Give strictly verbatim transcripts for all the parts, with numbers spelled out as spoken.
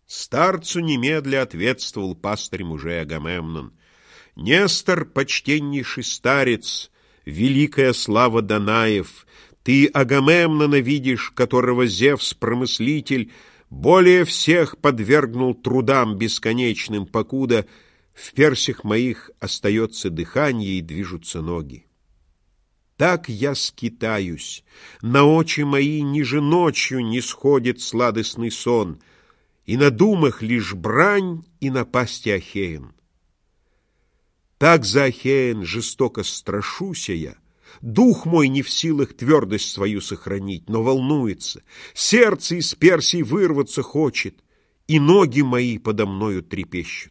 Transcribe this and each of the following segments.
Старцу немедля ответствовал пастырь мужей Агамемнон: «Нестор, почтеннейший старец, великая слава Данаев, ты Агамемнона видишь, которого Зевс-промыслитель более всех подвергнул трудам бесконечным, покуда в персях моих остается дыхание и движутся ноги. Так я скитаюсь, на очи мои ниже ночью не сходит сладостный сон, и на думах лишь брань и напасти Ахеян. Так за Ахеян жестоко страшуся я, дух мой не в силах твердость свою сохранить, но волнуется, сердце из Персии вырваться хочет, и ноги мои подо мною трепещут.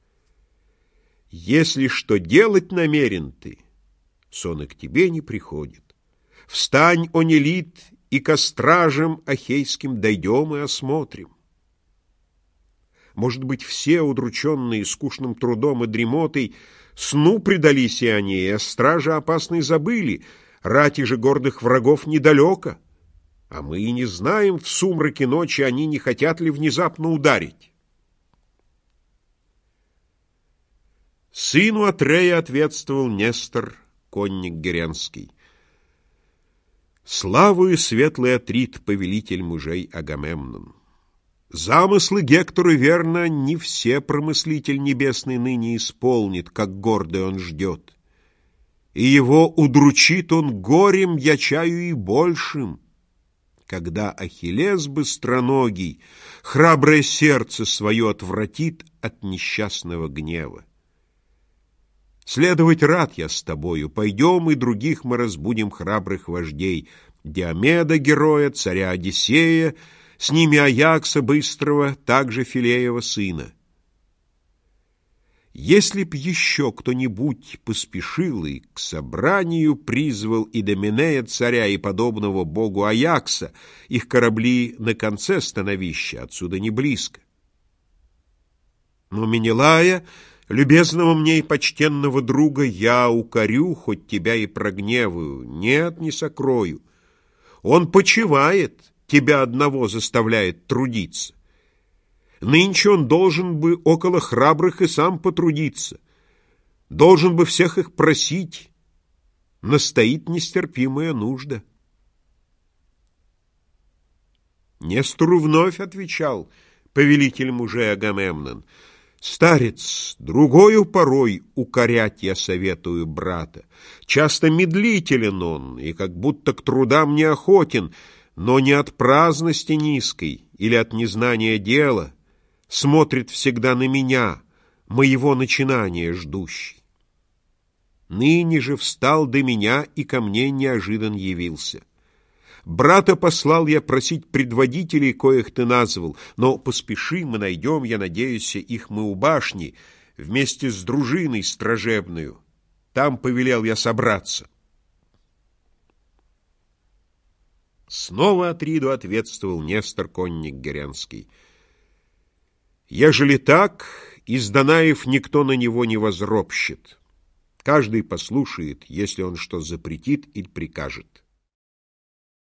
Если что делать намерен ты, сон и к тебе не приходит. Встань, о Нелит, и ко стражам ахейским дойдем и осмотрим. Может быть, все, удрученные скучным трудом и дремотой, сну предались и они, и о страже опасной забыли, рати же гордых врагов недалеко, а мы и не знаем, в сумраке ночи они не хотят ли внезапно ударить. Сыну Атрея ответствовал Нестор, конник Геренский: «Славою светлый Атрит, повелитель мужей Агамемнон. Замыслы Гектора, верно, не все промыслитель небесный ныне исполнит, как гордый он ждет. И его удручит он горем, я чаю, и большим, когда Ахиллес быстроногий храброе сердце свое отвратит от несчастного гнева. Следовать рад я с тобою, пойдем, и других мы разбудим храбрых вождей, Диомеда героя, царя Одиссея, с ними Аякса быстрого, также Филеева сына. Если б еще кто-нибудь поспешил и к собранию призвал Идоменея царя и подобного богу Аякса, их корабли на конце становища, отсюда не близко. Но Менелая, любезного мне и почтенного друга, я укорю, хоть тебя и прогневаю, нет, не сокрою. Он почивает, тебя одного заставляет трудиться. Нынче он должен бы около храбрых и сам потрудиться, должен бы всех их просить, настоит нестерпимая нужда». Нестору вновь отвечал повелитель мужей Агамемнон: «Старец, другою порой укорять я советую брата. Часто медлителен он, и как будто к трудам не охотен, но не от праздности низкой или от незнания дела, смотрит всегда на меня, моего начинания ждущий. Ныне же встал до меня и ко мне неожидан явился. Брата послал я просить предводителей, коих ты назвал, но поспеши, мы найдем, я надеюсь, их мы у башни, вместе с дружиной стражебную. Там повелел я собраться». Снова Атриду ответствовал Нестор, конник Геренский: «Ежели так, из Данаев никто на него не возропщет. Каждый послушает, если он что запретит или прикажет».